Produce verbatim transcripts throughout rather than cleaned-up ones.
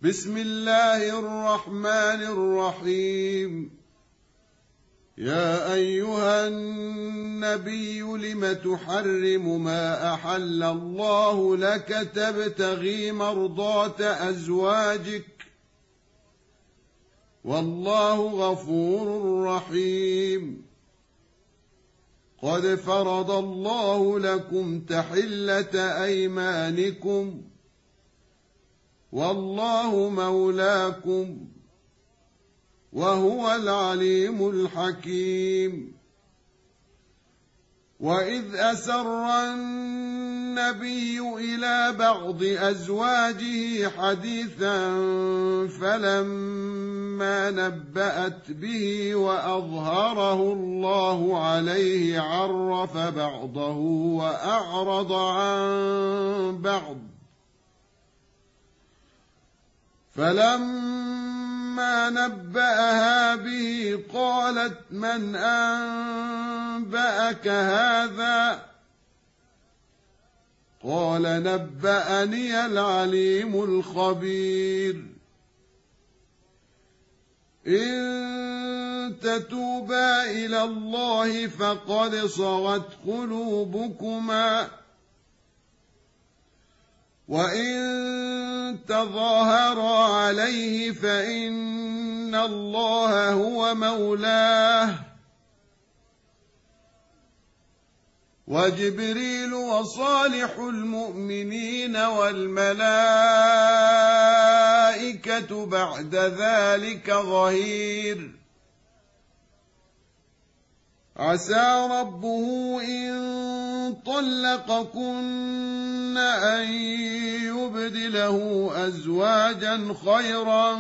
بسم الله الرحمن الرحيم. يا أيها النبي لم تحرم ما أحل الله لك تبتغي مرضات أزواجك والله غفور رحيم. قد فرض الله لكم تحلة أيمانكم والله مولاكم وهو العليم الحكيم. وإذ أسر النبي إلى بعض أزواجه حديثا فلما نبأت به وأظهره الله عليه عرف بعضه وأعرض عن بعض، فلما نبأها به قالت من أنبأك هذا؟ قال نبأني العليم الخبير. إن تتوبا إلى الله فقد صغت قلوبكما، وإن تظاهرا عليه فإن الله هو مولاه، وجبريل وصالح المؤمنين والملائكة بعد ذلك ظهير. عسى ربه إن طلقكن أن يبدله أزواجا خيرا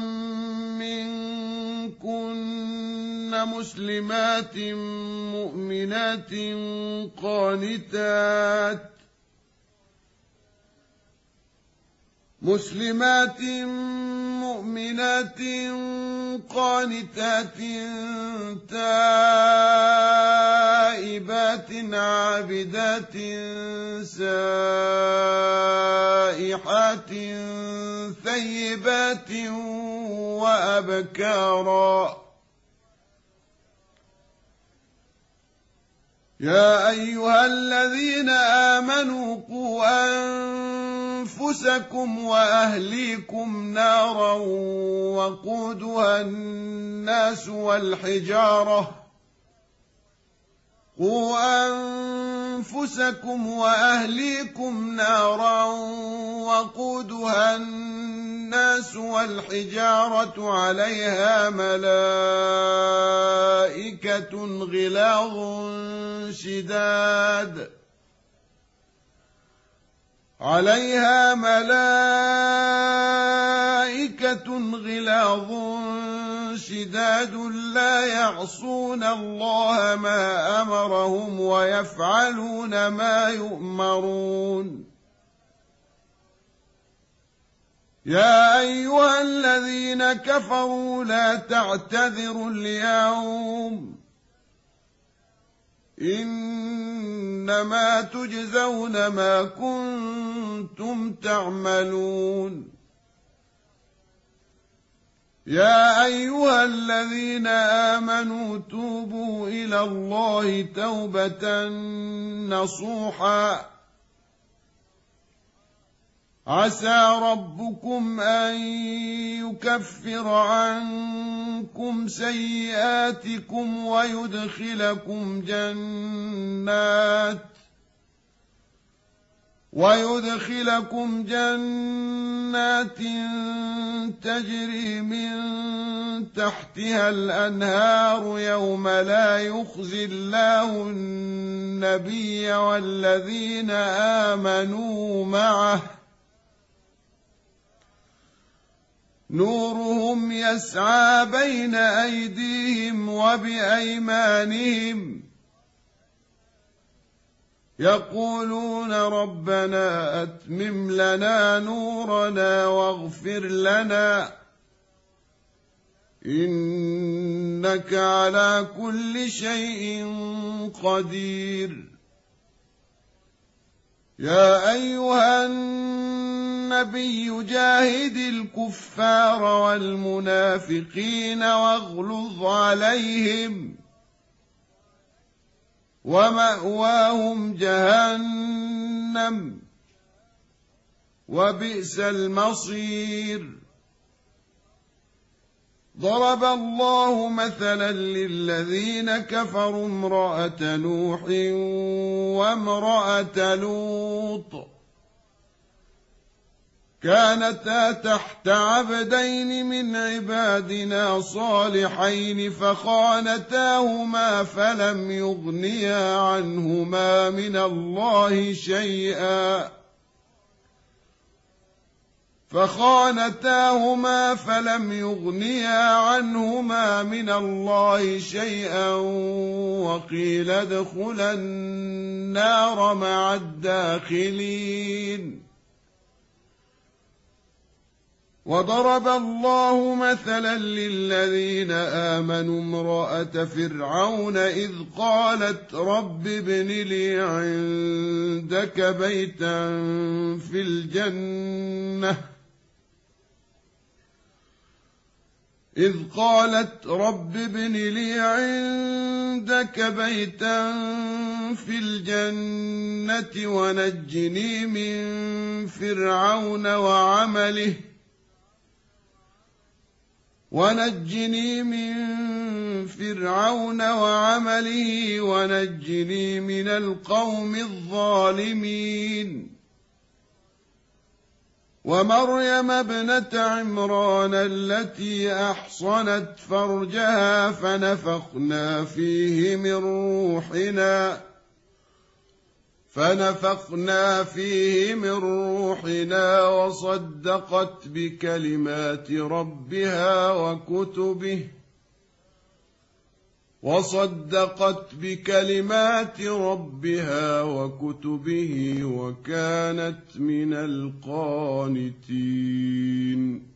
منكن مسلمات مؤمنات قانتات مسلمات مؤمنات قانتات تائبات عابدات سائحات ثيبات وأبكارا. يا أيها الذين آمنوا قوا أنفسكم وأهليكم نارا وقودها الناس والحجارة قوا أنفسكم وأهليكم نارا وقودها الناس والحجارة عليها ملائكة غلاظ شداد عليها ملائكة غلاظ شداد لا يعصون الله ما أمرهم ويفعلون ما يؤمرون. يا أيها الذين كفروا لا تعتذروا اليوم إنما تجزون ما كنتم تعملون. يا أيها الذين آمنوا توبوا إلى الله توبة نصوحا عسى ربكم أن يكفر عنكم سيئاتكم ويدخلكم جنات ويدخلكم جنات تجري من تحتها الأنهار يوم لا يخزي الله النبي والذين آمنوا معه نورهم يسعى بين أيديهم وبأيمانهم يقولون ربنا أتمم لنا نورنا واغفر لنا إنك على كل شيء قدير. يا أيها النبي جاهد الكفار والمنافقين واغلظ عليهم ومأواهم جهنم وبئس المصير. ضرب الله مثلا للذين كفروا امرأة نوح وامرأة لوط كانتا تحت عبدين من عبادنا صالحين فخانتاهما فلم يغنيا عنهما من الله شيئا فخانتاهما فلم يغنيا عنهما من الله شيئا وقيل ادخلا النار مع الداخلين. وضرب الله مثلا للذين آمنوا امرأة فرعون إذ قالت رب ابن لي عندك بيتا في الجنة إذ قالت رب ابن لي عندك بيتا في الجنة ونجني من فرعون وعمله ونجني من فرعون وعمله ونجني من القوم الظالمين. ومريم ابنة عمران التي أحصنت فرجها فنفخنا فيه من روحنا فنفخنا فيه من روحنا وصدقت بكلمات ربها وكتبه وصدقت بكلمات ربها وكتبه وكانت من القانتين.